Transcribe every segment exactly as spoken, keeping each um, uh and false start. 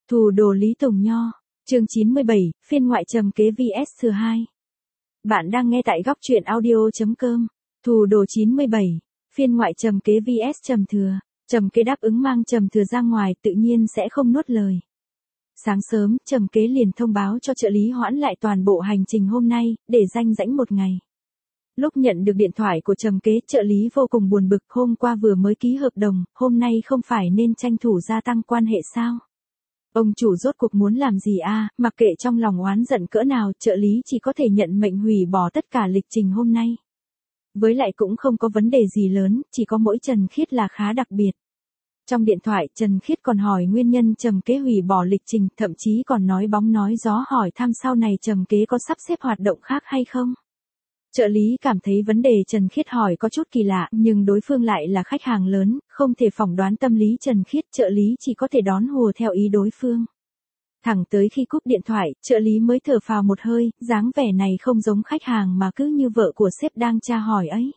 Thù đồ Lý Tùng Nho, chương chín mươi bảy, phiên ngoại trầm kế vs thừa hai. Bạn đang nghe tại góc truyện audio.com. Thù đồ chín mươi bảy, phiên ngoại trầm kế vs trầm thừa. Trầm kế đáp ứng mang trầm thừa ra ngoài tự nhiên sẽ không nuốt lời. Sáng sớm, trầm kế liền thông báo cho trợ lý hoãn lại toàn bộ hành trình hôm nay, để ranh rãnh một ngày. Lúc nhận được điện thoại của trầm kế, trợ lý vô cùng buồn bực, hôm qua vừa mới ký hợp đồng, hôm nay không phải nên tranh thủ gia tăng quan hệ sao? Ông chủ rốt cuộc muốn làm gì a? À? Mặc kệ trong lòng oán giận cỡ nào, trợ lý chỉ có thể nhận mệnh hủy bỏ tất cả lịch trình hôm nay. Với lại cũng không có vấn đề gì lớn, chỉ có mỗi Trần Khiết là khá đặc biệt. Trong điện thoại, Trần Khiết còn hỏi nguyên nhân trầm kế hủy bỏ lịch trình, thậm chí còn nói bóng nói gió hỏi thăm sau này trầm kế có sắp xếp hoạt động khác hay không. Trợ lý cảm thấy vấn đề Trần Khiết hỏi có chút kỳ lạ, nhưng đối phương lại là khách hàng lớn, không thể phỏng đoán tâm lý Trần Khiết, trợ lý chỉ có thể đón hùa theo ý đối phương. Thẳng tới khi cúp điện thoại, trợ lý mới thở phào một hơi, dáng vẻ này không giống khách hàng mà cứ như vợ của sếp đang tra hỏi ấy.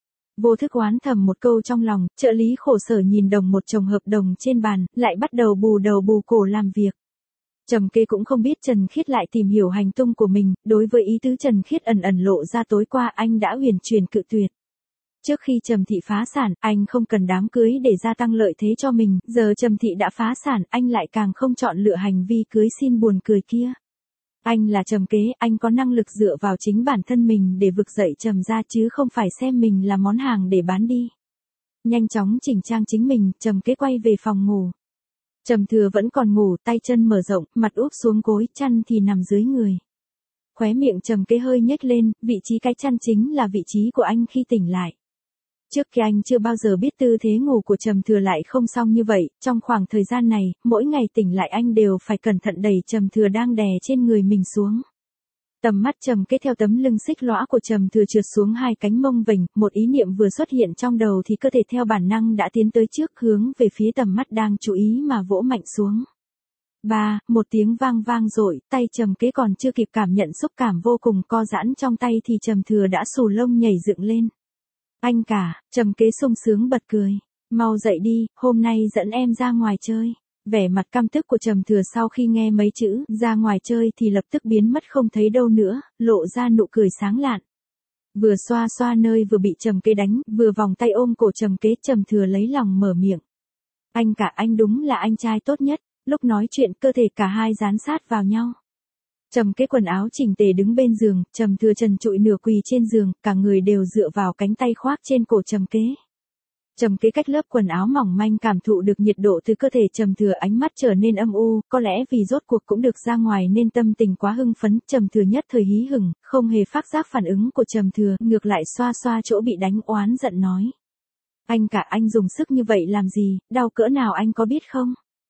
Vô thức oán thầm một câu trong lòng, trợ lý khổ sở nhìn đồng một chồng hợp đồng trên bàn, lại bắt đầu bù đầu bù cổ làm việc. Trầm kế cũng không biết Trần Khiết lại tìm hiểu hành tung của mình, đối với ý tứ Trần Khiết ẩn ẩn lộ ra tối qua anh đã huyền truyền cự tuyệt. Trước khi Trầm thị phá sản, anh không cần đám cưới để gia tăng lợi thế cho mình, giờ Trầm thị đã phá sản, anh lại càng không chọn lựa hành vi cưới xin buồn cười kia. Anh là Trầm kế, anh có năng lực dựa vào chính bản thân mình để vực dậy Trầm gia chứ không phải xem mình là món hàng để bán đi. Nhanh chóng chỉnh trang chính mình, Trầm kế quay về phòng ngủ. Trầm thừa vẫn còn ngủ, tay chân mở rộng, mặt úp xuống gối, chăn thì nằm dưới người. Khóe miệng Trầm kế hơi nhếch lên, vị trí cái chăn chính là vị trí của anh khi tỉnh lại. Trước kia anh chưa bao giờ biết tư thế ngủ của Trầm thừa lại không xong như vậy, trong khoảng thời gian này, mỗi ngày tỉnh lại anh đều phải cẩn thận đẩy Trầm thừa đang đè trên người mình xuống. Tầm mắt Trầm kế theo tấm lưng xích lõa của Trầm thừa trượt xuống hai cánh mông vểnh, một ý niệm vừa xuất hiện trong đầu thì cơ thể theo bản năng đã tiến tới trước hướng về phía tầm mắt đang chú ý mà vỗ mạnh xuống. Ba, một tiếng vang vang dội, tay Trầm kế còn chưa kịp cảm nhận xúc cảm vô cùng co giãn trong tay thì Trầm thừa đã xù lông nhảy dựng lên. Anh cả, Trầm kế sung sướng bật cười, mau dậy đi, hôm nay dẫn em ra ngoài chơi. Vẻ mặt căm tức của Trầm thừa sau khi nghe mấy chữ ra ngoài chơi thì lập tức biến mất không thấy đâu nữa, lộ ra nụ cười sáng lạn. Vừa xoa xoa nơi vừa bị Trầm kế đánh, vừa vòng tay ôm cổ Trầm kế, Trầm thừa lấy lòng mở miệng. Anh cả, anh đúng là anh trai tốt nhất. Lúc nói chuyện cơ thể cả hai dán sát vào nhau. Trầm kế quần áo chỉnh tề đứng bên giường, Trầm thừa trần trụi nửa quỳ trên giường, cả người đều dựa vào cánh tay khoác trên cổ Trầm kế. Trầm kế cách lớp quần áo mỏng manh cảm thụ được nhiệt độ từ cơ thể Trầm thừa, ánh mắt trở nên âm u, có lẽ vì rốt cuộc cũng được ra ngoài nên tâm tình quá hưng phấn, Trầm thừa nhất thời hí hửng, không hề phát giác phản ứng của Trầm thừa, ngược lại xoa xoa chỗ bị đánh oán giận nói. Anh cả, anh dùng sức như vậy làm gì, đau cỡ nào anh có biết không?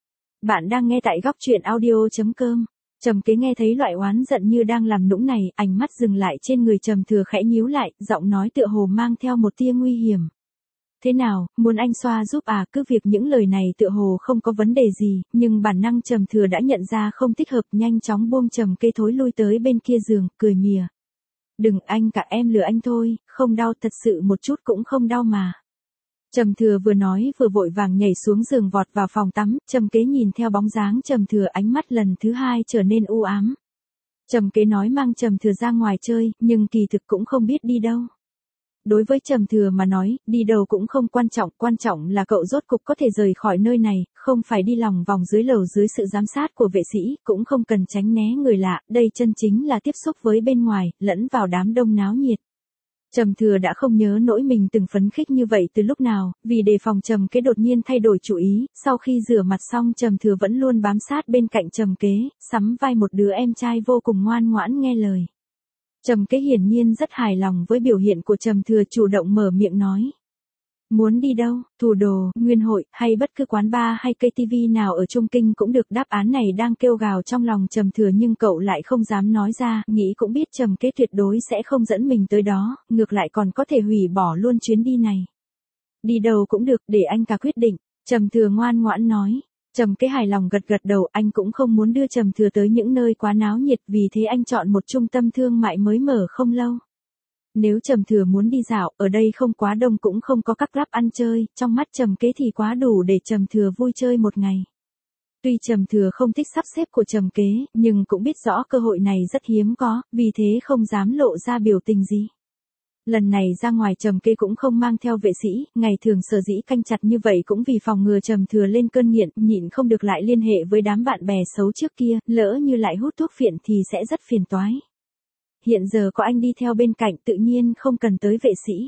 Bạn đang nghe tại góc truyện audio.com. Trầm kế nghe thấy loại oán giận như đang làm nũng này, ánh mắt dừng lại trên người Trầm thừa khẽ nhíu lại, giọng nói tựa hồ mang theo một tia nguy hiểm. Thế nào, muốn anh xoa giúp à? Cứ việc những lời này tựa hồ không có vấn đề gì, nhưng bản năng Trầm thừa đã nhận ra không thích hợp, nhanh chóng buông Trầm kế thối lui tới bên kia giường, cười mỉa. Đừng, anh cả, em lừa anh thôi, không đau, thật sự một chút cũng không đau mà. Trầm thừa vừa nói vừa vội vàng nhảy xuống giường vọt vào phòng tắm, Trầm kế nhìn theo bóng dáng Trầm thừa, ánh mắt lần thứ hai trở nên u ám. Trầm kế nói mang Trầm thừa ra ngoài chơi, nhưng kỳ thực cũng không biết đi đâu. Đối với Trầm thừa mà nói, đi đâu cũng không quan trọng, quan trọng là cậu rốt cục có thể rời khỏi nơi này, không phải đi lòng vòng dưới lầu dưới sự giám sát của vệ sĩ, cũng không cần tránh né người lạ, đây chân chính là tiếp xúc với bên ngoài, lẫn vào đám đông náo nhiệt. Trầm thừa đã không nhớ nỗi mình từng phấn khích như vậy từ lúc nào, vì đề phòng Trầm kế đột nhiên thay đổi chủ ý, sau khi rửa mặt xong Trầm thừa vẫn luôn bám sát bên cạnh Trầm kế, sắm vai một đứa em trai vô cùng ngoan ngoãn nghe lời. Trầm kế hiển nhiên rất hài lòng với biểu hiện của Trầm thừa, chủ động mở miệng nói. Muốn đi đâu, thủ đồ, nguyên hội, hay bất cứ quán bar hay cây tivi nào ở Trung Kinh cũng được. Đáp án này đang kêu gào trong lòng Trầm thừa nhưng cậu lại không dám nói ra, nghĩ cũng biết Trầm kế tuyệt đối sẽ không dẫn mình tới đó, ngược lại còn có thể hủy bỏ luôn chuyến đi này. Đi đâu cũng được, để anh cả quyết định, Trầm thừa ngoan ngoãn nói. Trầm kế hài lòng gật gật đầu, anh cũng không muốn đưa Trầm thừa tới những nơi quá náo nhiệt, vì thế anh chọn một trung tâm thương mại mới mở không lâu. Nếu Trầm thừa muốn đi dạo, ở đây không quá đông cũng không có các club ăn chơi, trong mắt Trầm kế thì quá đủ để Trầm thừa vui chơi một ngày. Tuy Trầm Thừa không thích sắp xếp của Trầm Kế, nhưng cũng biết rõ cơ hội này rất hiếm có, vì thế không dám lộ ra biểu tình gì. Lần này ra ngoài Trầm Kế cũng không mang theo vệ sĩ, ngày thường sở dĩ canh chặt như vậy cũng vì phòng ngừa Trầm Thừa lên cơn nghiện, nhịn không được lại liên hệ với đám bạn bè xấu trước kia, lỡ như lại hút thuốc phiện thì sẽ rất phiền toái. Hiện giờ có anh đi theo bên cạnh tự nhiên không cần tới vệ sĩ.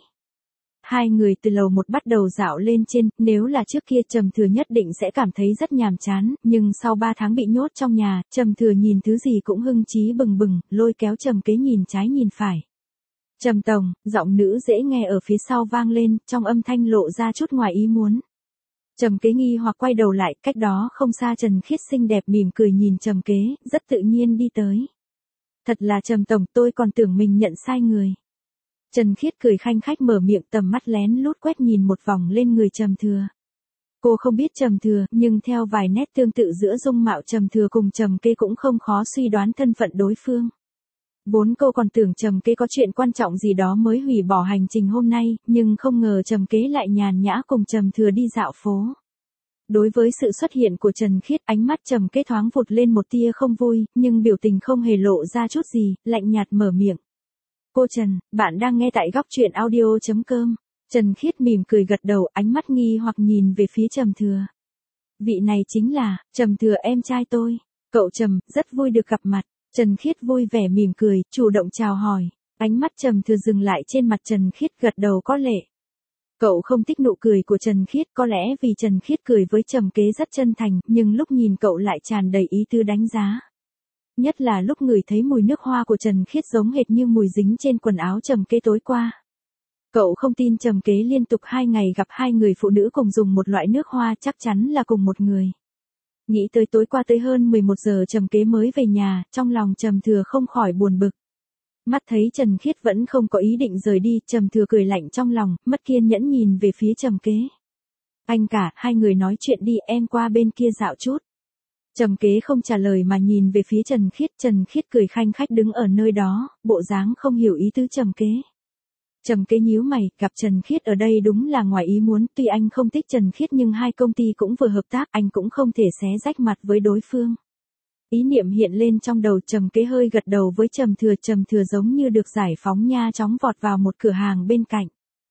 Hai người từ lầu một bắt đầu dạo lên trên, nếu là trước kia Trầm Thừa nhất định sẽ cảm thấy rất nhàm chán, nhưng sau ba tháng bị nhốt trong nhà, Trầm Thừa nhìn thứ gì cũng hưng chí bừng bừng, lôi kéo Trầm Kế nhìn trái nhìn phải. Trầm tổng, giọng nữ dễ nghe ở phía sau vang lên, trong âm thanh lộ ra chút ngoài ý muốn. Trầm Kế nghi hoặc quay đầu lại, cách đó không xa Trần Khiết xinh đẹp mỉm cười nhìn Trầm Kế, rất tự nhiên đi tới. Thật là Trầm tổng, tôi còn tưởng mình nhận sai người. Trần Khiết cười khanh khách mở miệng, tầm mắt lén lút quét nhìn một vòng lên người Trầm Thừa. Cô không biết Trầm Thừa, nhưng theo vài nét tương tự giữa dung mạo Trầm Thừa cùng Trầm Kế cũng không khó suy đoán thân phận đối phương. Vốn cô còn tưởng Trầm Kế có chuyện quan trọng gì đó mới hủy bỏ hành trình hôm nay, nhưng không ngờ Trầm Kế lại nhàn nhã cùng Trầm Thừa đi dạo phố. Đối với sự xuất hiện của Trần Khiết, ánh mắt Trầm Kế thoáng vụt lên một tia không vui, nhưng biểu tình không hề lộ ra chút gì, lạnh nhạt mở miệng. Cô Trần, bạn đang nghe tại góc truyện audio chấm com. Trần Khiết mỉm cười gật đầu, ánh mắt nghi hoặc nhìn về phía Trầm Thừa. Vị này chính là, Trầm Thừa em trai tôi. Cậu Trầm, rất vui được gặp mặt. Trần Khiết vui vẻ mỉm cười, chủ động chào hỏi. Ánh mắt Trầm Thừa dừng lại trên mặt Trần Khiết, gật đầu có lệ. Cậu không thích nụ cười của Trần Khiết, có lẽ vì Trần Khiết cười với Trầm Kế rất chân thành, nhưng lúc nhìn cậu lại tràn đầy ý tứ đánh giá. Nhất là lúc ngửi thấy mùi nước hoa của Trần Khiết giống hệt như mùi dính trên quần áo Trầm Kế tối qua. Cậu không tin Trầm Kế liên tục hai ngày gặp hai người phụ nữ cùng dùng một loại nước hoa, chắc chắn là cùng một người. Nghĩ tới tối qua tới hơn mười một giờ Trầm Kế mới về nhà, trong lòng Trầm Thừa không khỏi buồn bực. Mắt thấy Trần Khiết vẫn không có ý định rời đi, Trầm Thừa cười lạnh trong lòng, mất kiên nhẫn nhìn về phía Trầm Kế. Anh cả, hai người nói chuyện đi, em qua bên kia dạo chút. Trầm Kế không trả lời mà nhìn về phía Trần Khiết, Trần Khiết cười khanh khách đứng ở nơi đó, bộ dáng không hiểu ý tứ Trầm Kế. Trầm Kế nhíu mày, gặp Trần Khiết ở đây đúng là ngoài ý muốn, tuy anh không thích Trần Khiết nhưng hai công ty cũng vừa hợp tác, anh cũng không thể xé rách mặt với đối phương. Ý niệm hiện lên trong đầu, Trầm Kế hơi gật đầu với Trầm Thừa, Trầm Thừa giống như được giải phóng nha chóng vọt vào một cửa hàng bên cạnh.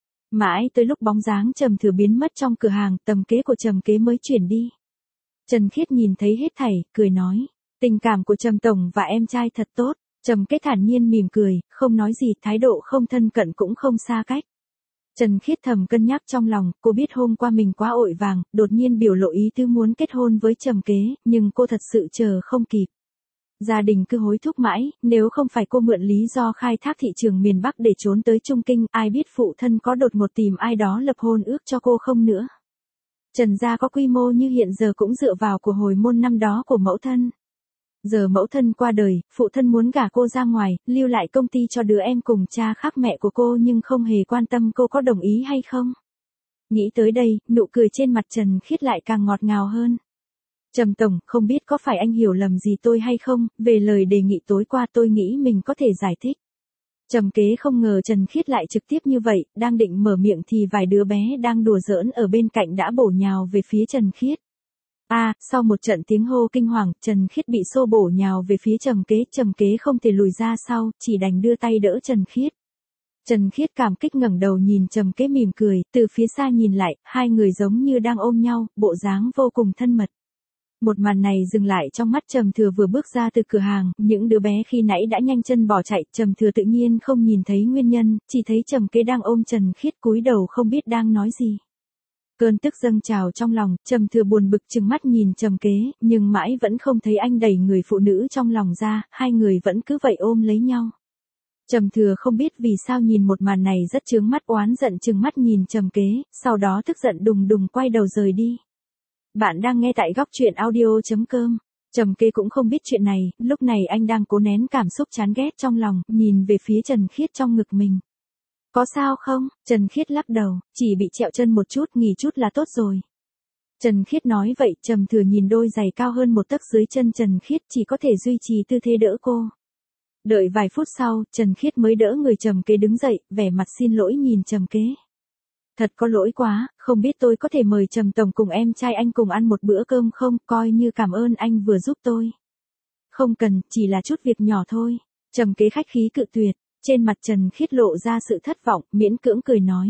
Mãi tới lúc bóng dáng Trầm Thừa biến mất trong cửa hàng, tầm kế của Trầm Kế mới chuyển đi. Trần Khiết nhìn thấy hết thảy, cười nói, tình cảm của Trầm tổng và em trai thật tốt. Trầm Kế thản nhiên mỉm cười, không nói gì, thái độ không thân cận cũng không xa cách. Trần Khiết thầm cân nhắc trong lòng, cô biết hôm qua mình quá ội vàng, đột nhiên biểu lộ ý tứ muốn kết hôn với Trầm Kế, nhưng cô thật sự chờ không kịp. Gia đình cứ hối thúc mãi, nếu không phải cô mượn lý do khai thác thị trường miền Bắc để trốn tới Trung Kinh, ai biết phụ thân có đột ngột tìm ai đó lập hôn ước cho cô không nữa. Trần gia có quy mô như hiện giờ cũng dựa vào của hồi môn năm đó của mẫu thân. Giờ mẫu thân qua đời, phụ thân muốn gả cô ra ngoài, lưu lại công ty cho đứa em cùng cha khác mẹ của cô nhưng không hề quan tâm cô có đồng ý hay không. Nghĩ tới đây, nụ cười trên mặt Trần Khiết lại càng ngọt ngào hơn. Trầm tổng, không biết có phải anh hiểu lầm gì tôi hay không, về lời đề nghị tối qua tôi nghĩ mình có thể giải thích. Trầm Kế không ngờ Trần Khiết lại trực tiếp như vậy, đang định mở miệng thì vài đứa bé đang đùa giỡn ở bên cạnh đã bổ nhào về phía Trần Khiết. A, à, sau một trận tiếng hô kinh hoàng, Trần Khiết bị xô bổ nhào về phía Trầm Kế, Trầm Kế không thể lùi ra sau, chỉ đành đưa tay đỡ Trần Khiết. Trần Khiết cảm kích ngẩng đầu nhìn Trầm Kế mỉm cười, từ phía xa nhìn lại, hai người giống như đang ôm nhau, bộ dáng vô cùng thân mật. Một màn này dừng lại trong mắt Trầm Thừa vừa bước ra từ cửa hàng, những đứa bé khi nãy đã nhanh chân bỏ chạy, Trầm Thừa tự nhiên không nhìn thấy nguyên nhân, chỉ thấy Trầm Kế đang ôm Trần Khiết cúi đầu không biết đang nói gì. Cơn tức dâng trào trong lòng, Trầm Thừa buồn bực trừng mắt nhìn Trầm Kế, nhưng mãi vẫn không thấy anh đẩy người phụ nữ trong lòng ra, hai người vẫn cứ vậy ôm lấy nhau. Trầm Thừa không biết vì sao nhìn một màn này rất chướng mắt, oán giận trừng mắt nhìn Trầm Kế, sau đó tức giận đùng đùng quay đầu rời đi. Bạn đang nghe tại góc truyện audio chấm com. Trầm Kế cũng không biết chuyện này, lúc này anh đang cố nén cảm xúc chán ghét trong lòng, nhìn về phía Trần Khiết trong ngực mình. Có sao không? Trần Khiết lắc đầu, chỉ bị trẹo chân một chút, nghỉ chút là tốt rồi. Trần Khiết nói vậy, Trầm Thừa nhìn đôi giày cao hơn một tấc dưới chân Trần Khiết, chỉ có thể duy trì tư thế đỡ cô. Đợi vài phút sau, Trần Khiết mới đỡ người Trầm Kế đứng dậy, vẻ mặt xin lỗi nhìn Trầm Kế. Thật có lỗi quá, không biết tôi có thể mời Trầm tổng cùng em trai anh cùng ăn một bữa cơm không, coi như cảm ơn anh vừa giúp tôi. Không cần, chỉ là chút việc nhỏ thôi. Trầm Kế khách khí cự tuyệt, trên mặt Trần Khiết lộ ra sự thất vọng, miễn cưỡng cười nói.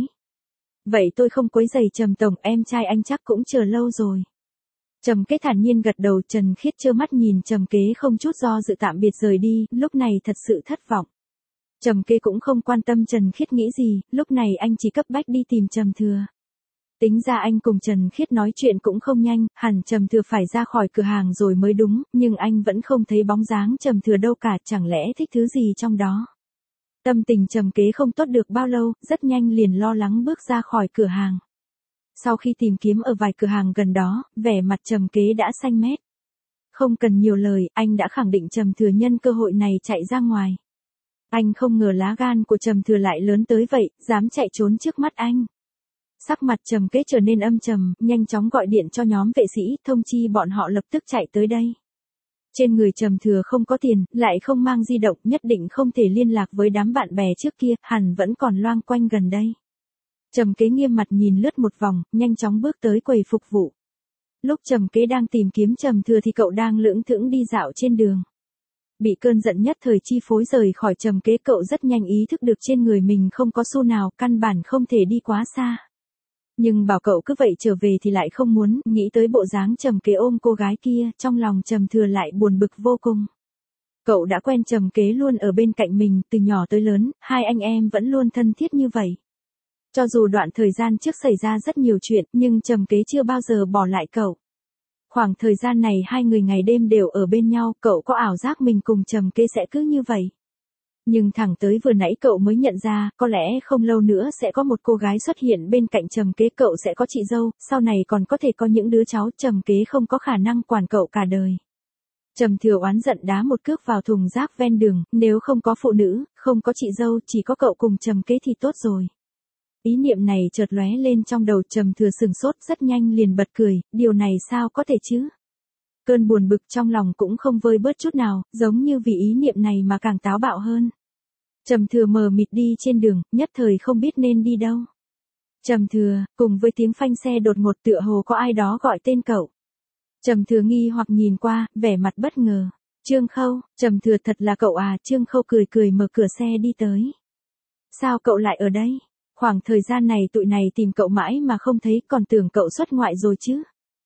Vậy tôi không quấy rầy Trầm tổng, em trai anh chắc cũng chờ lâu rồi. Trầm Kế thản nhiên gật đầu, Trần Khiết trơ mắt nhìn Trầm Kế không chút do dự tạm biệt rời đi, lúc này thật sự thất vọng. Trầm Kế cũng không quan tâm Trần Khiết nghĩ gì, lúc này anh chỉ cấp bách đi tìm Trầm Thừa. Tính ra anh cùng Trần Khiết nói chuyện cũng không nhanh, hẳn Trầm Thừa phải ra khỏi cửa hàng rồi mới đúng, nhưng anh vẫn không thấy bóng dáng Trầm Thừa đâu cả, chẳng lẽ thích thứ gì trong đó. Tâm tình Trầm Kế không tốt được bao lâu, rất nhanh liền lo lắng bước ra khỏi cửa hàng. Sau khi tìm kiếm ở vài cửa hàng gần đó, vẻ mặt Trầm Kế đã xanh mét. Không cần nhiều lời, anh đã khẳng định Trầm Thừa nhân cơ hội này chạy ra ngoài. Anh không ngờ lá gan của Trầm Thừa lại lớn tới vậy, dám chạy trốn trước mắt anh. Sắc mặt Trầm Kế trở nên âm trầm, nhanh chóng gọi điện cho nhóm vệ sĩ, thông chi bọn họ lập tức chạy tới đây. Trên người Trầm Thừa không có tiền, lại không mang di động, nhất định không thể liên lạc với đám bạn bè trước kia, hẳn vẫn còn loang quanh gần đây. Trầm Kế nghiêm mặt nhìn lướt một vòng, nhanh chóng bước tới quầy phục vụ. Lúc Trầm Kế đang tìm kiếm Trầm Thừa thì cậu đang lững thững đi dạo trên đường. Bị cơn giận nhất thời chi phối rời khỏi Trầm Kế, cậu rất nhanh ý thức được trên người mình không có xu nào, căn bản không thể đi quá xa. Nhưng bảo cậu cứ vậy trở về thì lại không muốn, nghĩ tới bộ dáng Trầm Kế ôm cô gái kia, trong lòng Trầm Thừa lại buồn bực vô cùng. Cậu đã quen Trầm Kế luôn ở bên cạnh mình, từ nhỏ tới lớn, hai anh em vẫn luôn thân thiết như vậy. Cho dù đoạn thời gian trước xảy ra rất nhiều chuyện, nhưng Trầm Kế chưa bao giờ bỏ lại cậu. Khoảng thời gian này hai người ngày đêm đều ở bên nhau, cậu có ảo giác mình cùng Trầm Kế sẽ cứ như vậy. Nhưng thẳng tới vừa nãy cậu mới nhận ra, có lẽ không lâu nữa sẽ có một cô gái xuất hiện bên cạnh Trầm Kế, cậu sẽ có chị dâu, sau này còn có thể có những đứa cháu, Trầm Kế không có khả năng quản cậu cả đời. Trầm Thừa oán giận đá một cước vào thùng rác ven đường, nếu không có phụ nữ, không có chị dâu, chỉ có cậu cùng Trầm Kế thì tốt rồi. Ý niệm này chợt lóe lên trong đầu Trầm Thừa, sừng sốt, rất nhanh liền bật cười, điều này sao có thể chứ? Cơn buồn bực trong lòng cũng không vơi bớt chút nào, giống như vì ý niệm này mà càng táo bạo hơn. Trầm Thừa mờ mịt đi trên đường, nhất thời không biết nên đi đâu. Trầm Thừa, cùng với tiếng phanh xe đột ngột tựa hồ có ai đó gọi tên cậu. Trầm Thừa nghi hoặc nhìn qua, vẻ mặt bất ngờ. Trương Khâu, Trầm Thừa, thật là cậu à? Trương Khâu cười cười mở cửa xe đi tới. Sao cậu lại ở đây? Khoảng thời gian này tụi này tìm cậu mãi mà không thấy, còn tưởng cậu xuất ngoại rồi chứ.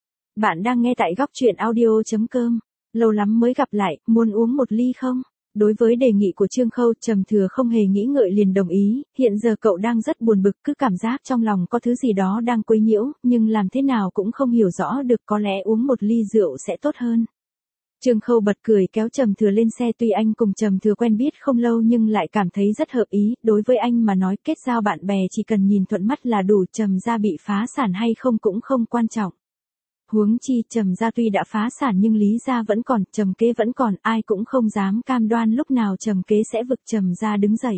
Bạn đang nghe tại góc truyện audio chấm com. Lâu lắm mới gặp lại, muốn uống một ly không? Đối với đề nghị của Trương Khâu, Trầm Thừa không hề nghĩ ngợi liền đồng ý, hiện giờ cậu đang rất buồn bực, cứ cảm giác trong lòng có thứ gì đó đang quấy nhiễu, nhưng làm thế nào cũng không hiểu rõ được, có lẽ uống một ly rượu sẽ tốt hơn. Trương Khâu bật cười kéo Trầm Thừa lên xe, tuy anh cùng Trầm Thừa quen biết không lâu nhưng lại cảm thấy rất hợp ý, đối với anh mà nói kết giao bạn bè chỉ cần nhìn thuận mắt là đủ, Trầm gia bị phá sản hay không cũng không quan trọng. Huống chi Trầm gia tuy đã phá sản nhưng Lý gia vẫn còn, Trầm Kế vẫn còn, ai cũng không dám cam đoan lúc nào Trầm Kế sẽ vực Trầm gia đứng dậy.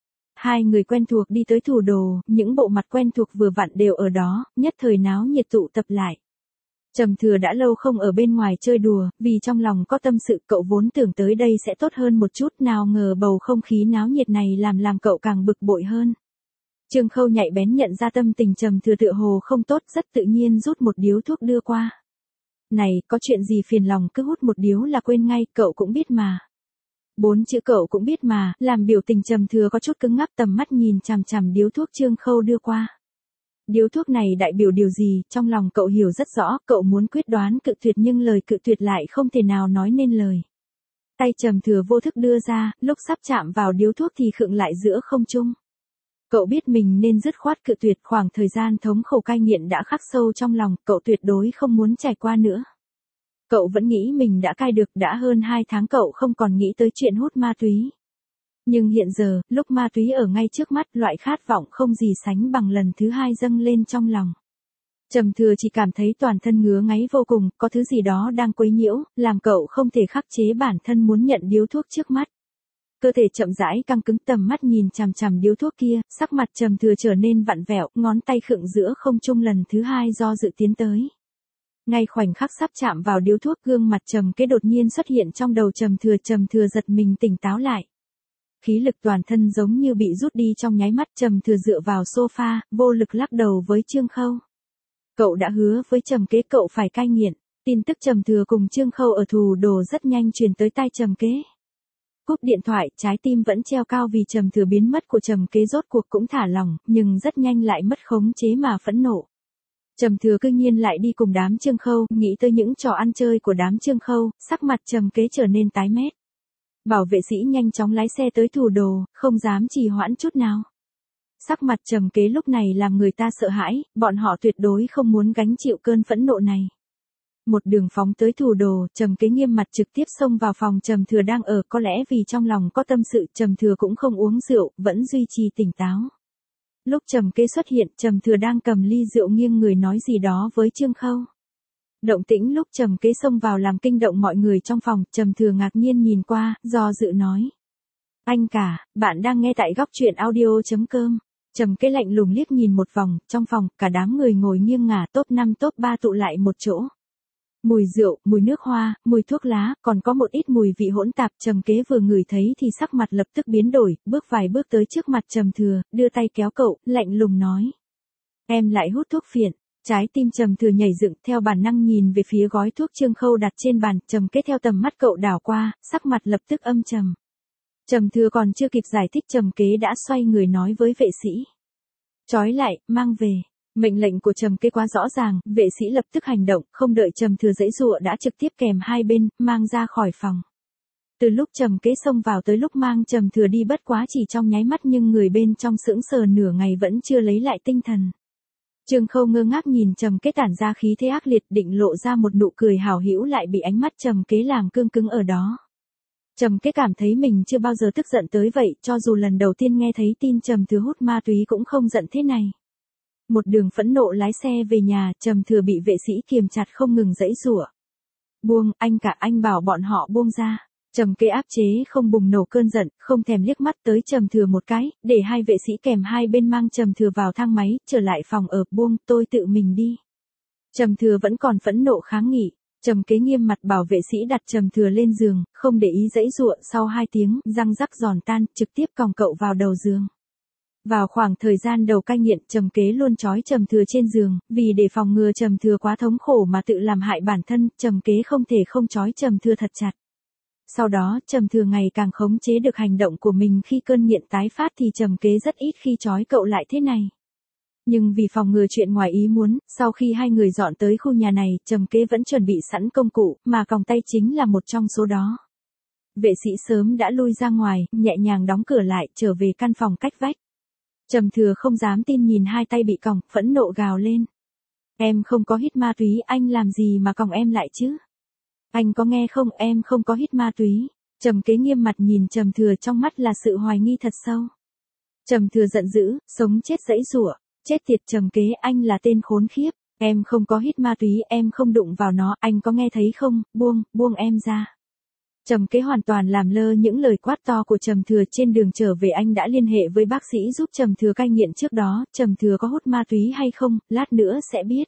Hai người quen thuộc đi tới Thủ Đồ, những bộ mặt quen thuộc vừa vặn đều ở đó, nhất thời náo nhiệt tụ tập lại. Trầm Thừa đã lâu không ở bên ngoài chơi đùa, vì trong lòng có tâm sự, cậu vốn tưởng tới đây sẽ tốt hơn một chút, nào ngờ bầu không khí náo nhiệt này làm làm cậu càng bực bội hơn. Trương Khâu nhạy bén nhận ra tâm tình Trầm Thừa tựa hồ không tốt, rất tự nhiên rút một điếu thuốc đưa qua. Này, có chuyện gì phiền lòng cứ hút một điếu là quên ngay, cậu cũng biết mà. Bốn chữ cậu cũng biết mà, làm biểu tình Trầm Thừa có chút cứng ngắc, tầm mắt nhìn chằm chằm điếu thuốc Trương Khâu đưa qua. Điếu thuốc này đại biểu điều gì, trong lòng cậu hiểu rất rõ, cậu muốn quyết đoán cự tuyệt nhưng lời cự tuyệt lại không thể nào nói nên lời. Tay Trầm Thừa vô thức đưa ra, lúc sắp chạm vào điếu thuốc thì khựng lại giữa không trung. Cậu biết mình nên dứt khoát cự tuyệt, khoảng thời gian thống khổ cai nghiện đã khắc sâu trong lòng, cậu tuyệt đối không muốn trải qua nữa. Cậu vẫn nghĩ mình đã cai được, đã hơn hai tháng cậu không còn nghĩ tới chuyện hút ma túy. Nhưng hiện giờ, lúc ma túy ở ngay trước mắt, loại khát vọng không gì sánh bằng lần thứ hai dâng lên trong lòng. Trầm Thừa chỉ cảm thấy toàn thân ngứa ngáy vô cùng, có thứ gì đó đang quấy nhiễu, làm cậu không thể khắc chế bản thân muốn nhận điếu thuốc trước mắt. Cơ thể chậm rãi căng cứng, tầm mắt nhìn chằm chằm điếu thuốc kia, sắc mặt Trầm Thừa trở nên vặn vẹo, ngón tay khựng giữa không trung lần thứ hai do dự tiến tới. Ngay khoảnh khắc sắp chạm vào điếu thuốc, gương mặt Trầm Kế đột nhiên xuất hiện trong đầu Trầm Thừa, Trầm Thừa giật mình tỉnh táo lại. khí lực toàn thân giống như bị rút đi trong nháy mắt. Trầm Thừa dựa vào sofa, vô lực lắc đầu với Trương Khâu. Cậu đã hứa với Trầm Kế cậu phải cai nghiện. Tin tức Trầm Thừa cùng Trương Khâu ở Thủ Đồ rất nhanh truyền tới tai Trầm Kế. Cúp điện thoại, trái tim vẫn treo cao vì Trầm Thừa biến mất của Trầm Kế rốt cuộc cũng thả lỏng, nhưng rất nhanh lại mất khống chế mà phẫn nộ. Trầm Thừa cư nhiên lại đi cùng đám Trương Khâu, nghĩ tới những trò ăn chơi của đám Trương Khâu, sắc mặt Trầm Kế trở nên tái mét. Bảo vệ sĩ nhanh chóng lái xe tới Thủ Đồ, không dám trì hoãn chút nào. Sắc mặt Trầm Kế lúc này làm người ta sợ hãi, bọn họ tuyệt đối không muốn gánh chịu cơn phẫn nộ này. Một đường phóng tới Thủ Đồ, Trầm Kế nghiêm mặt trực tiếp xông vào phòng Trầm Thừa đang ở, có lẽ vì trong lòng có tâm sự, Trầm Thừa cũng không uống rượu, vẫn duy trì tỉnh táo. Lúc Trầm Kế xuất hiện, Trầm Thừa đang cầm ly rượu nghiêng người nói gì đó với Trương Khâu. Động tĩnh lúc Trầm Kế xông vào làm kinh động mọi người trong phòng, Trầm Thừa ngạc nhiên nhìn qua, do dự nói. Anh cả, bạn đang nghe tại góc truyện audio.com. Trầm Kế lạnh lùng liếc nhìn một vòng, trong phòng, cả đám người ngồi nghiêng ngả top năm top ba tụ lại một chỗ. Mùi rượu, mùi nước hoa, mùi thuốc lá, còn có một ít mùi vị hỗn tạp. Trầm Kế vừa ngửi thấy thì sắc mặt lập tức biến đổi, bước vài bước tới trước mặt Trầm Thừa, đưa tay kéo cậu, lạnh lùng nói. Em lại hút thuốc phiện. Trái tim Trầm Thừa nhảy dựng, theo bản năng nhìn về phía gói thuốc Trương Khâu đặt trên bàn. Trầm Kế theo tầm mắt cậu đảo qua, sắc mặt lập tức âm trầm. Trầm Thừa còn chưa kịp giải thích, Trầm Kế đã xoay người nói với vệ sĩ. Trói lại, mang về. Mệnh lệnh của Trầm Kế quá rõ ràng, vệ sĩ lập tức hành động, không đợi Trầm Thừa giãy giụa đã trực tiếp kèm hai bên, mang ra khỏi phòng. Từ lúc Trầm Kế xông vào tới lúc mang Trầm Thừa đi bất quá chỉ trong nháy mắt, nhưng người bên trong sững sờ nửa ngày vẫn chưa lấy lại tinh thần. Trương Khâu ngơ ngác nhìn Trầm Kế tản ra khí thế ác liệt, định lộ ra một nụ cười hào hữu lại bị ánh mắt Trầm Kế làm cương cứng ở đó. Trầm Kế cảm thấy mình chưa bao giờ tức giận tới vậy, cho dù lần đầu tiên nghe thấy tin Trầm Thừa hút ma túy cũng không giận thế này. Một đường phẫn nộ lái xe về nhà, Trầm Thừa bị vệ sĩ kiềm chặt không ngừng giãy giụa. Buông, anh cả, anh bảo bọn họ buông ra. Trầm Kế áp chế không bùng nổ cơn giận, không thèm liếc mắt tới Trầm Thừa một cái, để hai vệ sĩ kèm hai bên mang Trầm Thừa vào thang máy, trở lại phòng ở. Buông, tôi tự mình đi. Trầm Thừa vẫn còn phẫn nộ kháng nghị. Trầm Kế nghiêm mặt bảo vệ sĩ đặt Trầm Thừa lên giường, không để ý giãy giụa. Sau hai tiếng, răng rắc giòn tan, trực tiếp còng cậu vào đầu giường. Vào khoảng thời gian đầu cai nghiện, Trầm Kế luôn trói Trầm Thừa trên giường, vì để phòng ngừa Trầm Thừa quá thống khổ mà tự làm hại bản thân, Trầm Kế không thể không trói Trầm Thừa thật chặt. Sau đó, Trầm Thừa ngày càng khống chế được hành động của mình, khi cơn nghiện tái phát thì Trầm Kế rất ít khi trói cậu lại thế này. Nhưng vì phòng ngừa chuyện ngoài ý muốn, sau khi hai người dọn tới khu nhà này, Trầm Kế vẫn chuẩn bị sẵn công cụ, mà còng tay chính là một trong số đó. Vệ sĩ sớm đã lui ra ngoài, nhẹ nhàng đóng cửa lại, trở về căn phòng cách vách. Trầm Thừa không dám tin nhìn hai tay bị còng, phẫn nộ gào lên. Em không có hít ma túy, anh làm gì mà còng em lại chứ? Anh có nghe không, em không có hít ma túy. Trầm Kế nghiêm mặt nhìn Trầm Thừa, trong mắt là sự hoài nghi thật sâu. Trầm Thừa giận dữ, sống chết giãy giụa. Chết tiệt Trầm Kế, anh là tên khốn khiếp. Em không có hít ma túy, em không đụng vào nó, anh có nghe thấy không? Buông, buông em ra. Trầm Kế hoàn toàn làm lơ những lời quát to của Trầm Thừa. Trên đường trở về anh đã liên hệ với bác sĩ giúp Trầm Thừa cai nghiện trước đó. Trầm Thừa có hút ma túy hay không, lát nữa sẽ biết.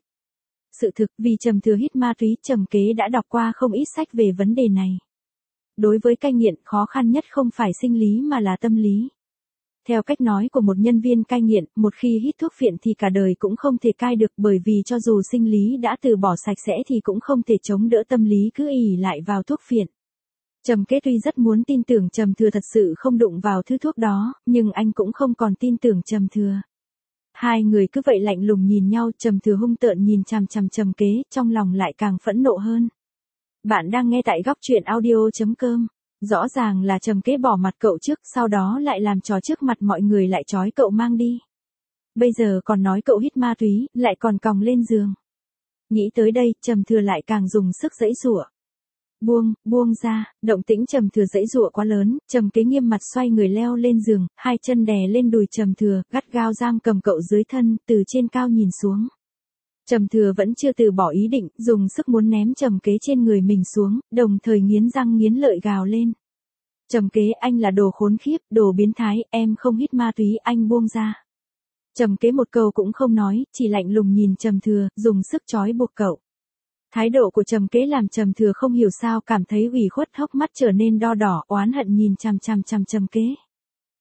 Sự thực, vì Trầm Thừa hít ma túy, Trầm Kế đã đọc qua không ít sách về vấn đề này. Đối với cai nghiện, khó khăn nhất không phải sinh lý mà là tâm lý. Theo cách nói của một nhân viên cai nghiện, một khi hít thuốc phiện thì cả đời cũng không thể cai được, bởi vì cho dù sinh lý đã từ bỏ sạch sẽ thì cũng không thể chống đỡ tâm lý cứ ỷ lại vào thuốc phiện. Trầm Kế tuy rất muốn tin tưởng Trầm Thừa thật sự không đụng vào thứ thuốc đó, nhưng anh cũng không còn tin tưởng Trầm Thừa. Hai người cứ vậy lạnh lùng nhìn nhau, Trầm Thừa hung tợn nhìn chằm chằm Trầm Kế, trong lòng lại càng phẫn nộ hơn. Bạn đang nghe tại góc truyện audio.com. Rõ ràng là Trầm Kế bỏ mặt cậu trước, sau đó lại làm trò trước mặt mọi người lại trói cậu mang đi. Bây giờ còn nói cậu hít ma túy, lại còn còng lên giường. Nghĩ tới đây, Trầm Thừa lại càng dùng sức giãy giụa. Buông, buông ra, động tĩnh Trầm Thừa giãy giụa quá lớn, Trầm Kế nghiêm mặt xoay người leo lên giường, hai chân đè lên đùi Trầm Thừa, gắt gao giam cầm cậu dưới thân, từ trên cao nhìn xuống. Trầm Thừa vẫn chưa từ bỏ ý định, dùng sức muốn ném Trầm Kế trên người mình xuống, đồng thời nghiến răng nghiến lợi gào lên. Trầm Kế, anh là đồ khốn khiếp, đồ biến thái, em không hít ma túy, anh buông ra. Trầm Kế một câu cũng không nói, chỉ lạnh lùng nhìn Trầm Thừa, dùng sức trói buộc cậu. Thái độ của Trầm Kế làm Trầm Thừa không hiểu sao cảm thấy ủy khuất, hốc mắt trở nên đo đỏ, oán hận nhìn chằm chằm chằm Trầm Kế.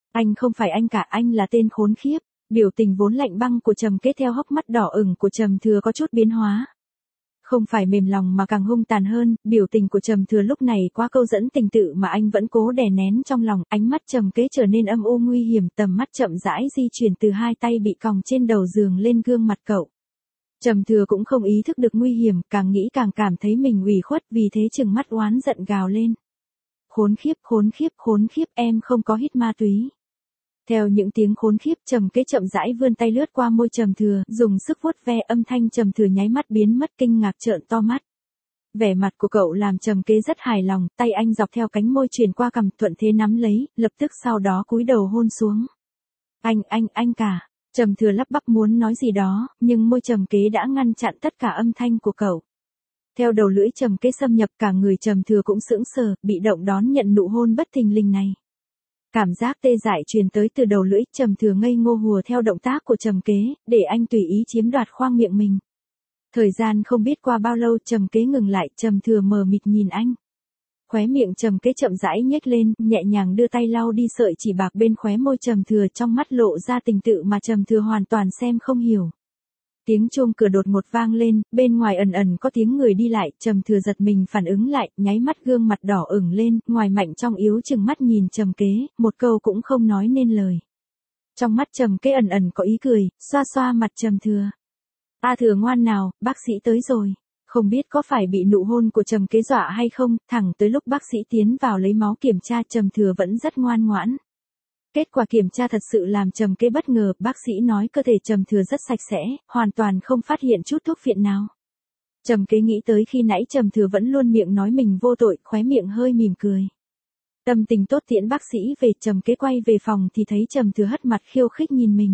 Anh không phải anh cả, anh là tên khốn khiếp. Biểu tình vốn lạnh băng của Trầm Kế theo hốc mắt đỏ ửng của Trầm Thừa có chút biến hóa. Không phải mềm lòng mà càng hung tàn hơn, biểu tình của Trầm Thừa lúc này quá câu dẫn tình tự mà anh vẫn cố đè nén trong lòng, ánh mắt Trầm Kế trở nên âm u nguy hiểm, tầm mắt chậm rãi di chuyển từ hai tay bị còng trên đầu giường lên gương mặt cậu. Trầm Thừa cũng không ý thức được nguy hiểm, càng nghĩ càng cảm thấy mình ủy khuất, vì thế trừng mắt oán giận gào lên. Khốn khiếp, khốn khiếp, khốn khiếp, em không có hít ma túy. Theo những tiếng khốn khiếp, Trầm Kế chậm rãi vươn tay lướt qua môi Trầm Thừa, dùng sức vuốt ve, âm thanh Trầm Thừa nháy mắt biến mất, kinh ngạc trợn to mắt. Vẻ mặt của cậu làm Trầm Kế rất hài lòng, tay anh dọc theo cánh môi truyền qua cằm, thuận thế nắm lấy, lập tức sau đó cúi đầu hôn xuống. Anh, anh, anh cả. Trầm Thừa lắp bắp muốn nói gì đó, nhưng môi Trầm Kế đã ngăn chặn tất cả âm thanh của cậu. Theo đầu lưỡi Trầm Kế xâm nhập, cả người Trầm Thừa cũng sững sờ, bị động đón nhận nụ hôn bất thình lình này. Cảm giác tê dại truyền tới từ đầu lưỡi, Trầm Thừa ngây ngô hùa theo động tác của Trầm Kế, để anh tùy ý chiếm đoạt khoang miệng mình. Thời gian không biết qua bao lâu, Trầm Kế ngừng lại, Trầm Thừa mờ mịt nhìn anh. Khóe miệng Trầm Kế chậm rãi nhếch lên, nhẹ nhàng đưa tay lau đi sợi chỉ bạc bên khóe môi Trầm Thừa, trong mắt lộ ra tình tự mà Trầm Thừa hoàn toàn xem không hiểu. Tiếng chuông cửa đột ngột vang lên, bên ngoài ẩn ẩn có tiếng người đi lại, Trầm Thừa giật mình phản ứng lại, nháy mắt gương mặt đỏ ửng lên, ngoài mạnh trong yếu chừng mắt nhìn Trầm Kế, một câu cũng không nói nên lời. Trong mắt Trầm Kế ẩn ẩn có ý cười, xoa xoa mặt Trầm Thừa. A Thừa ngoan nào, bác sĩ tới rồi. Không biết có phải bị nụ hôn của Trầm Kế dọa hay không, thẳng tới lúc bác sĩ tiến vào lấy máu kiểm tra, Trầm Thừa vẫn rất ngoan ngoãn. Kết quả kiểm tra thật sự làm Trầm Kế bất ngờ, bác sĩ nói cơ thể Trầm Thừa rất sạch sẽ, hoàn toàn không phát hiện chút thuốc phiện nào. Trầm Kế nghĩ tới khi nãy Trầm Thừa vẫn luôn miệng nói mình vô tội, khóe miệng hơi mỉm cười. Tâm tình tốt tiễn bác sĩ về, Trầm Kế quay về phòng thì thấy Trầm Thừa hất mặt khiêu khích nhìn mình.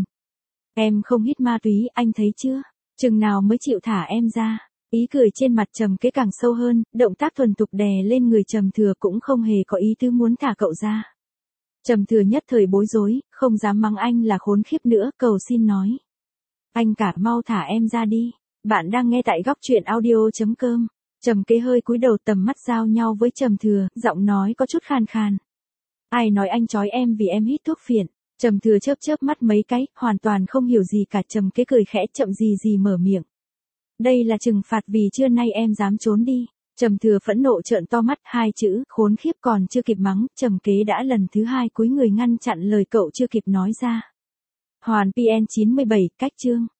Em không hít ma túy, anh thấy chưa? Chừng nào mới chịu thả em ra? Ý cười trên mặt Trầm Kế càng sâu hơn, động tác thuần thục đè lên người Trầm Thừa cũng không hề có ý tứ muốn thả cậu ra. Trầm Thừa nhất thời bối rối, không dám mắng anh là khốn khiếp nữa, cầu xin nói. Anh cả, mau thả em ra đi. Bạn đang nghe tại góc truyện audio chấm com. Trầm Kế hơi cúi đầu, tầm mắt giao nhau với Trầm Thừa, giọng nói có chút khan khan. Ai nói anh trói em vì em hít thuốc phiện? Trầm Thừa chớp chớp mắt mấy cái, hoàn toàn không hiểu gì cả. Trầm Kế cười khẽ, chậm gì gì mở miệng. Đây là trừng phạt vì trưa nay em dám trốn đi. Trầm Thừa phẫn nộ trợn to mắt, hai chữ khốn khiếp còn chưa kịp mắng, Trầm Kế đã lần thứ hai cúi người ngăn chặn lời cậu chưa kịp nói ra. Hoàn pê en chín mươi bảy, cách chương.